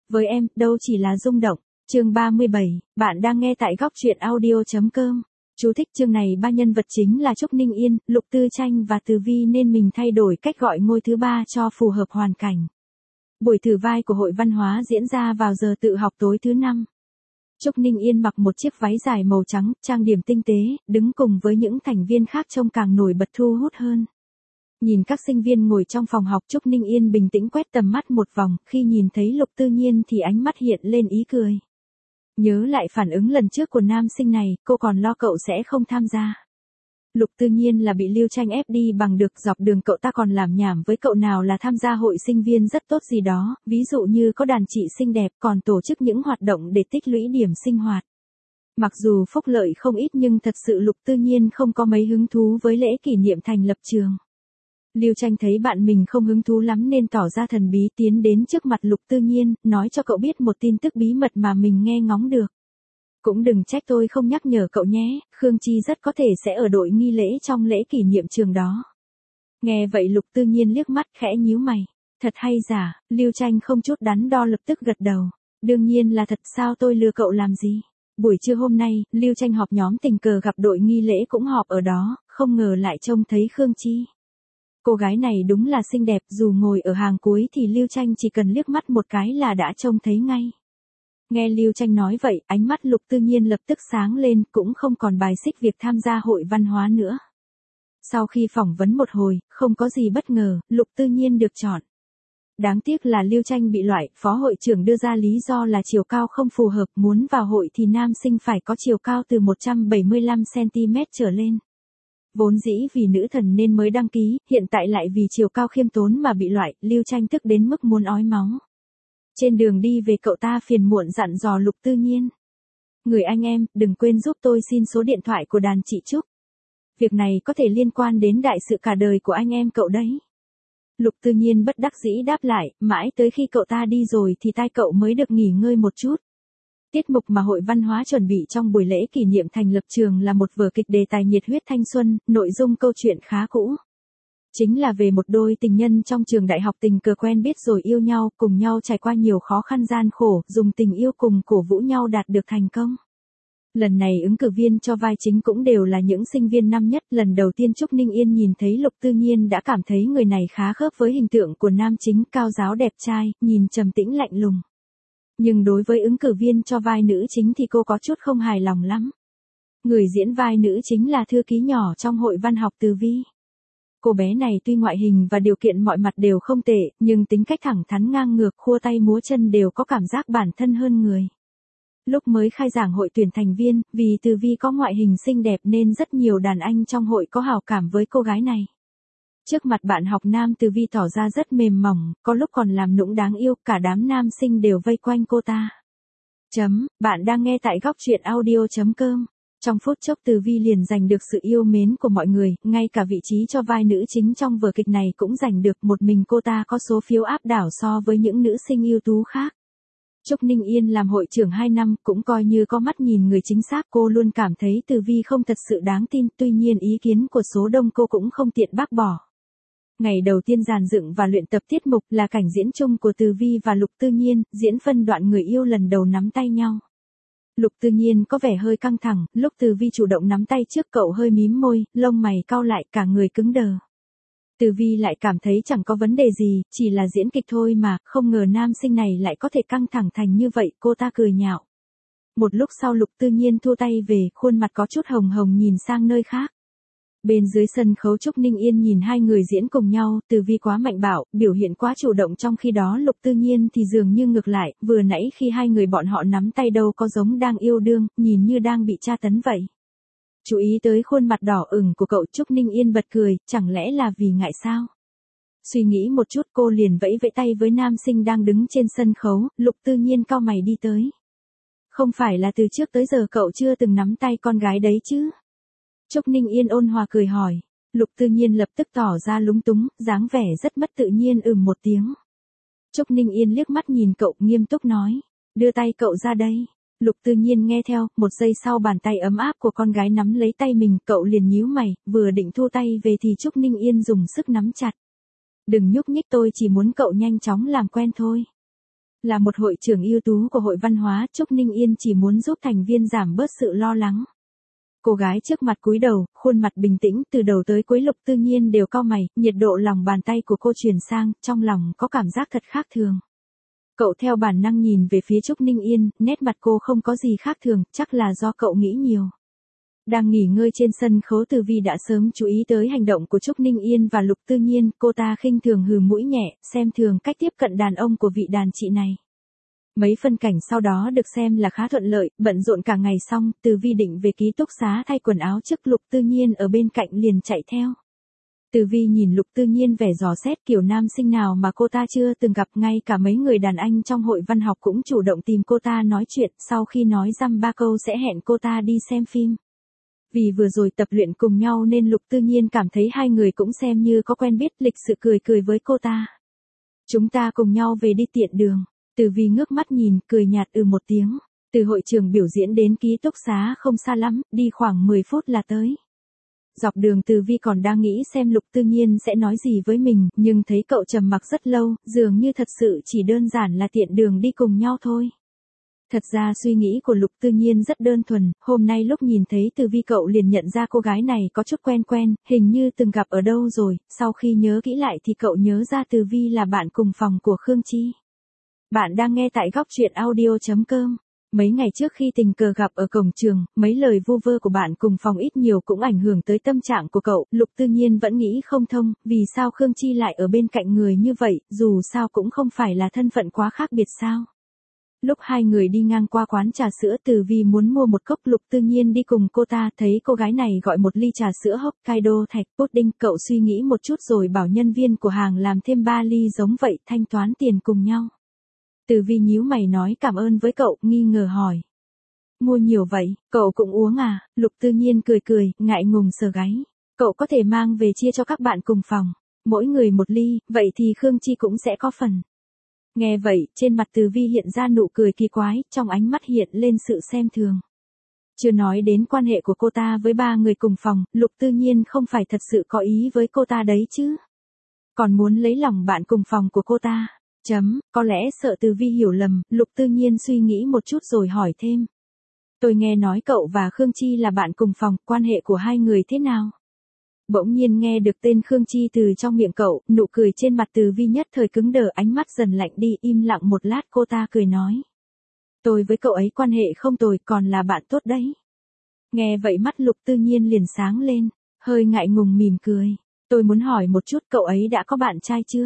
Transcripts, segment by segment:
Với em, đâu chỉ là rung động. Chương 37, bạn đang nghe tại góc truyện audio.com. Chú thích chương này ba nhân vật chính là Trúc Ninh Yên, Lục Tư Tranh và Từ Vi nên mình thay đổi cách gọi ngôi thứ ba cho phù hợp hoàn cảnh. Buổi thử vai của hội văn hóa diễn ra vào giờ tự học tối thứ 5. Trúc Ninh Yên mặc một chiếc váy dài màu trắng, trang điểm tinh tế, đứng cùng với những thành viên khác trông càng nổi bật thu hút hơn. Nhìn các sinh viên ngồi trong phòng học, Trúc Ninh Yên bình tĩnh quét tầm mắt một vòng, khi nhìn thấy Lục Tư Nhiên thì ánh mắt hiện lên ý cười. Nhớ lại phản ứng lần trước của nam sinh này, cô còn lo cậu sẽ không tham gia. Lục Tư Nhiên là bị Lưu Tranh ép đi bằng được, dọc đường cậu ta còn làm nhảm với cậu nào là tham gia hội sinh viên rất tốt gì đó, ví dụ như có đàn chị xinh đẹp, còn tổ chức những hoạt động để tích lũy điểm sinh hoạt. Mặc dù phúc lợi không ít nhưng thật sự Lục Tư Nhiên không có mấy hứng thú với lễ kỷ niệm thành lập trường. Lưu Tranh thấy bạn mình không hứng thú lắm nên tỏ ra thần bí tiến đến trước mặt Lục Tư Nhiên, nói cho cậu biết một tin tức bí mật mà mình nghe ngóng được. Cũng đừng trách tôi không nhắc nhở cậu nhé, Khương Chi rất có thể sẽ ở đội nghi lễ trong lễ kỷ niệm trường đó. Nghe vậy Lục Tư Nhiên liếc mắt khẽ nhíu mày. Thật hay giả, Lưu Tranh không chút đắn đo lập tức gật đầu. Đương nhiên là thật, sao tôi lừa cậu làm gì. Buổi trưa hôm nay, Lưu Tranh họp nhóm tình cờ gặp đội nghi lễ cũng họp ở đó, không ngờ lại trông thấy Khương Chi. Cô gái này đúng là xinh đẹp, dù ngồi ở hàng cuối thì Lưu Tranh chỉ cần liếc mắt một cái là đã trông thấy ngay. Nghe Lưu Tranh nói vậy, ánh mắt Lục Tư Nhiên lập tức sáng lên, cũng không còn bài xích việc tham gia hội văn hóa nữa. Sau khi phỏng vấn một hồi, không có gì bất ngờ, Lục Tư Nhiên được chọn. Đáng tiếc là Lưu Tranh bị loại, phó hội trưởng đưa ra lý do là chiều cao không phù hợp, muốn vào hội thì nam sinh phải có chiều cao từ 175cm trở lên. Vốn dĩ vì nữ thần nên mới đăng ký, hiện tại lại vì chiều cao khiêm tốn mà bị loại, Lưu Tranh tức đến mức muốn ói máu. Trên đường đi về cậu ta phiền muộn dặn dò Lục Tư Nhiên. Người anh em, đừng quên giúp tôi xin số điện thoại của đàn chị Trúc. Việc này có thể liên quan đến đại sự cả đời của anh em cậu đấy. Lục Tư Nhiên bất đắc dĩ đáp lại, mãi tới khi cậu ta đi rồi thì tai cậu mới được nghỉ ngơi một chút. Tiết mục mà hội văn hóa chuẩn bị trong buổi lễ kỷ niệm thành lập trường là một vở kịch đề tài nhiệt huyết thanh xuân, nội dung câu chuyện khá cũ. Chính là về một đôi tình nhân trong trường đại học tình cờ quen biết rồi yêu nhau, cùng nhau trải qua nhiều khó khăn gian khổ, dùng tình yêu cùng cổ vũ nhau đạt được thành công. Lần này ứng cử viên cho vai chính cũng đều là những sinh viên năm nhất, lần đầu tiên Trúc Ninh Yên nhìn thấy Lục Tư Nhiên đã cảm thấy người này khá khớp với hình tượng của nam chính, cao ráo đẹp trai, nhìn trầm tĩnh lạnh lùng. Nhưng đối với ứng cử viên cho vai nữ chính thì cô có chút không hài lòng lắm. Người diễn vai nữ chính là thư ký nhỏ trong hội văn học Từ Vi. Cô bé này tuy ngoại hình và điều kiện mọi mặt đều không tệ, nhưng tính cách thẳng thắn ngang ngược, khua tay múa chân đều có cảm giác bản thân hơn người. Lúc mới khai giảng hội tuyển thành viên, vì Từ Vi có ngoại hình xinh đẹp nên rất nhiều đàn anh trong hội có hảo cảm với cô gái này. Trước mặt bạn học nam Từ Vi tỏ ra rất mềm mỏng, có lúc còn làm nũng đáng yêu, cả đám nam sinh đều vây quanh cô ta. Bạn đang nghe tại góc truyện audio.com. Trong phút chốc Từ Vi liền giành được sự yêu mến của mọi người, ngay cả vị trí cho vai nữ chính trong vở kịch này cũng giành được, một mình cô ta có số phiếu áp đảo so với những nữ sinh ưu tú khác. Trúc Ninh Yên làm hội trưởng 2 năm, cũng coi như có mắt nhìn người chính xác, cô luôn cảm thấy Từ Vi không thật sự đáng tin, tuy nhiên ý kiến của số đông cô cũng không tiện bác bỏ. Ngày đầu tiên dàn dựng và luyện tập tiết mục là cảnh diễn chung của Từ Vi và Lục Tư Nhiên, diễn phân đoạn người yêu lần đầu nắm tay nhau. Lục Tư Nhiên có vẻ hơi căng thẳng, lúc Từ Vi chủ động nắm tay trước cậu hơi mím môi, lông mày cau lại, cả người cứng đờ. Từ Vi lại cảm thấy chẳng có vấn đề gì, chỉ là diễn kịch thôi mà, không ngờ nam sinh này lại có thể căng thẳng thành như vậy, cô ta cười nhạo. Một lúc sau Lục Tư Nhiên thu tay về, khuôn mặt có chút hồng hồng nhìn sang nơi khác. Bên dưới sân khấu Trúc Ninh Yên nhìn hai người diễn cùng nhau, Từ Vi quá mạnh bạo, biểu hiện quá chủ động, trong khi đó Lục Tư Nhiên thì dường như ngược lại, vừa nãy khi hai người bọn họ nắm tay đâu có giống đang yêu đương, nhìn như đang bị tra tấn vậy. Chú ý tới khuôn mặt đỏ ửng của cậu, Trúc Ninh Yên bật cười, chẳng lẽ là vì ngại sao? Suy nghĩ một chút cô liền vẫy vẫy tay với nam sinh đang đứng trên sân khấu, Lục Tư Nhiên cau mày đi tới. Không phải là từ trước tới giờ cậu chưa từng nắm tay con gái đấy chứ? Trúc Ninh Yên ôn hòa cười hỏi. Lục Tư Nhiên lập tức tỏ ra lúng túng, dáng vẻ rất mất tự nhiên một tiếng. Trúc Ninh Yên liếc mắt nhìn cậu, nghiêm túc nói. Đưa tay cậu ra đây. Lục Tư Nhiên nghe theo, một giây sau bàn tay ấm áp của con gái nắm lấy tay mình, cậu liền nhíu mày, vừa định thu tay về thì Trúc Ninh Yên dùng sức nắm chặt. Đừng nhúc nhích, tôi chỉ muốn cậu nhanh chóng làm quen thôi. Là một hội trưởng ưu tú của hội văn hóa, Trúc Ninh Yên chỉ muốn giúp thành viên giảm bớt sự lo lắng. Cô gái trước mặt cúi đầu, khuôn mặt bình tĩnh, từ đầu tới cuối Lục Tư Nhiên đều cau mày, nhiệt độ lòng bàn tay của cô truyền sang, trong lòng có cảm giác thật khác thường. Cậu theo bản năng nhìn về phía Trúc Ninh Yên, nét mặt cô không có gì khác thường, chắc là do cậu nghĩ nhiều. Đang nghỉ ngơi trên sân khấu, Từ Vi đã sớm chú ý tới hành động của Trúc Ninh Yên và Lục Tư Nhiên, cô ta khinh thường hừ mũi nhẹ, xem thường cách tiếp cận đàn ông của vị đàn chị này. Mấy phân cảnh sau đó được xem là khá thuận lợi, bận rộn cả ngày xong, Từ Vi định về ký túc xá thay quần áo trước, Lục Tư Nhiên ở bên cạnh liền chạy theo. Từ Vi nhìn Lục Tư Nhiên vẻ dò xét, kiểu nam sinh nào mà cô ta chưa từng gặp, ngay cả mấy người đàn anh trong hội văn học cũng chủ động tìm cô ta nói chuyện, sau khi nói dăm ba câu sẽ hẹn cô ta đi xem phim. Vì vừa rồi tập luyện cùng nhau nên Lục Tư Nhiên cảm thấy hai người cũng xem như có quen biết, lịch sự cười cười với cô ta. Chúng ta cùng nhau về đi tiện đường. Từ Vi ngước mắt nhìn, cười nhạt một tiếng. Từ hội trường biểu diễn đến ký túc xá không xa lắm, đi khoảng 10 phút là tới. Dọc đường Từ Vi còn đang nghĩ xem Lục Tư Nhiên sẽ nói gì với mình, nhưng thấy cậu trầm mặc rất lâu, dường như thật sự chỉ đơn giản là tiện đường đi cùng nhau thôi. Thật ra suy nghĩ của Lục Tư Nhiên rất đơn thuần, hôm nay lúc nhìn thấy Từ Vi cậu liền nhận ra cô gái này có chút quen quen, hình như từng gặp ở đâu rồi, sau khi nhớ kỹ lại thì cậu nhớ ra Từ Vi là bạn cùng phòng của Khương Chi. Bạn đang nghe tại góc truyện audio.com. Mấy ngày trước khi tình cờ gặp ở cổng trường, mấy lời vu vơ của bạn cùng phòng ít nhiều cũng ảnh hưởng tới tâm trạng của cậu, Lục Tư Nhiên vẫn nghĩ không thông, vì sao Khương Chi lại ở bên cạnh người như vậy, dù sao cũng không phải là thân phận quá khác biệt sao. Lúc hai người đi ngang qua quán trà sữa, Từ Vi muốn mua một cốc, Lục Tư Nhiên đi cùng cô ta, thấy cô gái này gọi một ly trà sữa Hokkaido thạch pudding, cậu suy nghĩ một chút rồi bảo nhân viên của hàng làm thêm 3 ly giống vậy, thanh toán tiền cùng nhau. Từ Vi nhíu mày nói cảm ơn với cậu, nghi ngờ hỏi. Mua nhiều vậy, cậu cũng uống à? Lục Tư Nhiên cười cười, ngại ngùng sờ gáy. Cậu có thể mang về chia cho các bạn cùng phòng, mỗi người một ly, vậy thì Khương Chi cũng sẽ có phần. Nghe vậy, trên mặt Từ Vi hiện ra nụ cười kỳ quái, trong ánh mắt hiện lên sự xem thường. Chưa nói đến quan hệ của cô ta với 3 người cùng phòng, Lục Tư Nhiên không phải thật sự có ý với cô ta đấy chứ. Còn muốn lấy lòng bạn cùng phòng của cô ta. Có lẽ sợ Từ Vi hiểu lầm, Lục Tư Nhiên suy nghĩ một chút rồi hỏi thêm. Tôi nghe nói cậu và Khương Chi là bạn cùng phòng, quan hệ của hai người thế nào? Bỗng nhiên nghe được tên Khương Chi từ trong miệng cậu, nụ cười trên mặt Từ Vi nhất thời cứng đờ, ánh mắt dần lạnh đi, im lặng một lát cô ta cười nói. Tôi với cậu ấy quan hệ không tồi, còn là bạn tốt đấy. Nghe vậy mắt Lục Tư Nhiên liền sáng lên, hơi ngại ngùng mỉm cười. Tôi muốn hỏi một chút, cậu ấy đã có bạn trai chưa?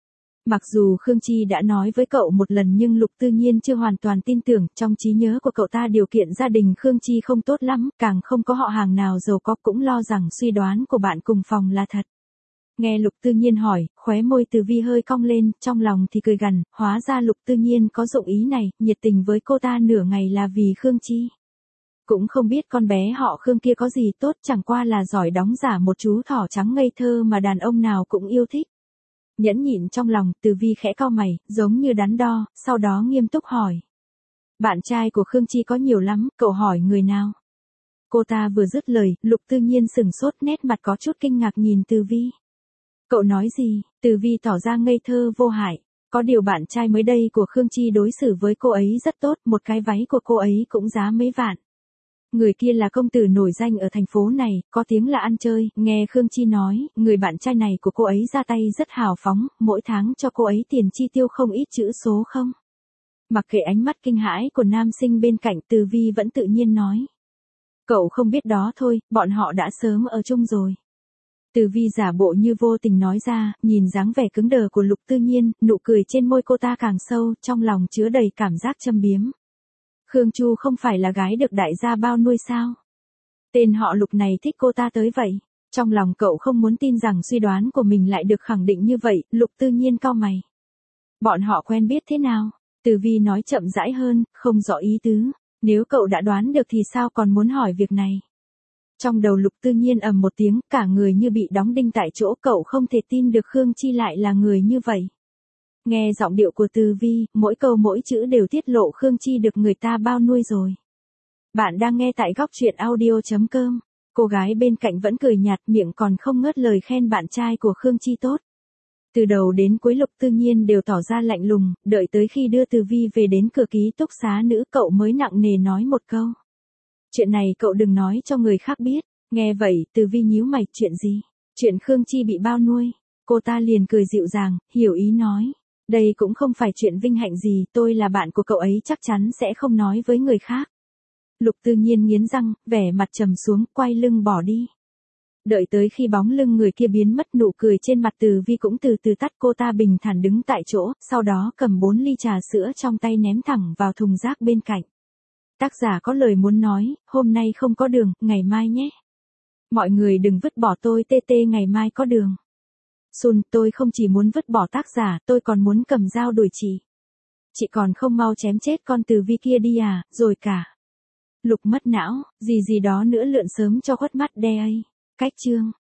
Mặc dù Khương Chi đã nói với cậu một lần nhưng Lục Tư Nhiên chưa hoàn toàn tin tưởng, trong trí nhớ của cậu ta điều kiện gia đình Khương Chi không tốt lắm, càng không có họ hàng nào giàu có, cũng lo rằng suy đoán của bạn cùng phòng là thật. Nghe Lục Tư Nhiên hỏi, khóe môi Từ Vi hơi cong lên, trong lòng thì cười gằn, hóa ra Lục Tư Nhiên có dụng ý này, nhiệt tình với cô ta nửa ngày là vì Khương Chi. Cũng không biết con bé họ Khương kia có gì tốt, chẳng qua là giỏi đóng giả một chú thỏ trắng ngây thơ mà đàn ông nào cũng yêu thích. Nhẫn nhịn trong lòng, Từ Vi khẽ cau mày, giống như đắn đo, sau đó nghiêm túc hỏi. Bạn trai của Khương Chi có nhiều lắm, cậu hỏi người nào? Cô ta vừa dứt lời, Lục Tư Nhiên sừng sốt, nét mặt có chút kinh ngạc nhìn Từ Vi. Cậu nói gì? Từ Vi tỏ ra ngây thơ vô hại. Có điều bạn trai mới đây của Khương Chi đối xử với cô ấy rất tốt, một cái váy của cô ấy cũng giá mấy vạn. Người kia là công tử nổi danh ở thành phố này, có tiếng là ăn chơi, nghe Khương Chi nói, người bạn trai này của cô ấy ra tay rất hào phóng, mỗi tháng cho cô ấy tiền chi tiêu không ít chữ số không. Mặc kệ ánh mắt kinh hãi của nam sinh bên cạnh, Từ Vi vẫn tự nhiên nói. Cậu không biết đó thôi, bọn họ đã sớm ở chung rồi. Từ Vi giả bộ như vô tình nói ra, nhìn dáng vẻ cứng đờ của Lục Tư Nhiên, nụ cười trên môi cô ta càng sâu, trong lòng chứa đầy cảm giác châm biếm. Khương Chu không phải là gái được đại gia bao nuôi sao? Tên họ Lục này thích cô ta tới vậy. Trong lòng cậu không muốn tin rằng suy đoán của mình lại được khẳng định như vậy, Lục Tư Nhiên cau mày. Bọn họ quen biết thế nào? Từ Vi nói chậm rãi hơn, không rõ ý tứ. Nếu cậu đã đoán được thì sao còn muốn hỏi việc này? Trong đầu Lục Tư Nhiên ầm một tiếng, cả người như bị đóng đinh tại chỗ, cậu không thể tin được Khương Chi lại là người như vậy. Nghe giọng điệu của Từ Vi, mỗi câu mỗi chữ đều tiết lộ Khương Chi được người ta bao nuôi rồi. Bạn đang nghe tại góc truyện audio.com. Cô gái bên cạnh vẫn cười nhạt, miệng còn không ngớt lời khen bạn trai của Khương Chi tốt. Từ đầu đến cuối Lục Tư Nhiên đều tỏ ra lạnh lùng, đợi tới khi đưa Từ Vi về đến cửa ký túc xá nữ cậu mới nặng nề nói một câu. Chuyện này cậu đừng nói cho người khác biết. Nghe vậy, Từ Vi nhíu mày, chuyện gì? Chuyện Khương Chi bị bao nuôi. Cô ta liền cười dịu dàng, hiểu ý nói. Đây cũng không phải chuyện vinh hạnh gì, tôi là bạn của cậu ấy chắc chắn sẽ không nói với người khác. Lục Tư Nhiên nghiến răng, vẻ mặt trầm xuống, quay lưng bỏ đi. Đợi tới khi bóng lưng người kia biến mất, nụ cười trên mặt Từ Vi cũng từ từ tắt, cô ta bình thản đứng tại chỗ, sau đó cầm 4 ly trà sữa trong tay ném thẳng vào thùng rác bên cạnh. Tác giả có lời muốn nói, hôm nay không có đường, ngày mai nhé. Mọi người đừng vứt bỏ tôi, TT ngày mai có đường. Sun, tôi không chỉ muốn vứt bỏ tác giả, tôi còn muốn cầm dao đuổi chị. Chị còn không mau chém chết con Từ Vi kia đi à, rồi cả. Lục mất não, gì gì đó nữa lượn sớm cho khuất mắt đe ấy. Cách chương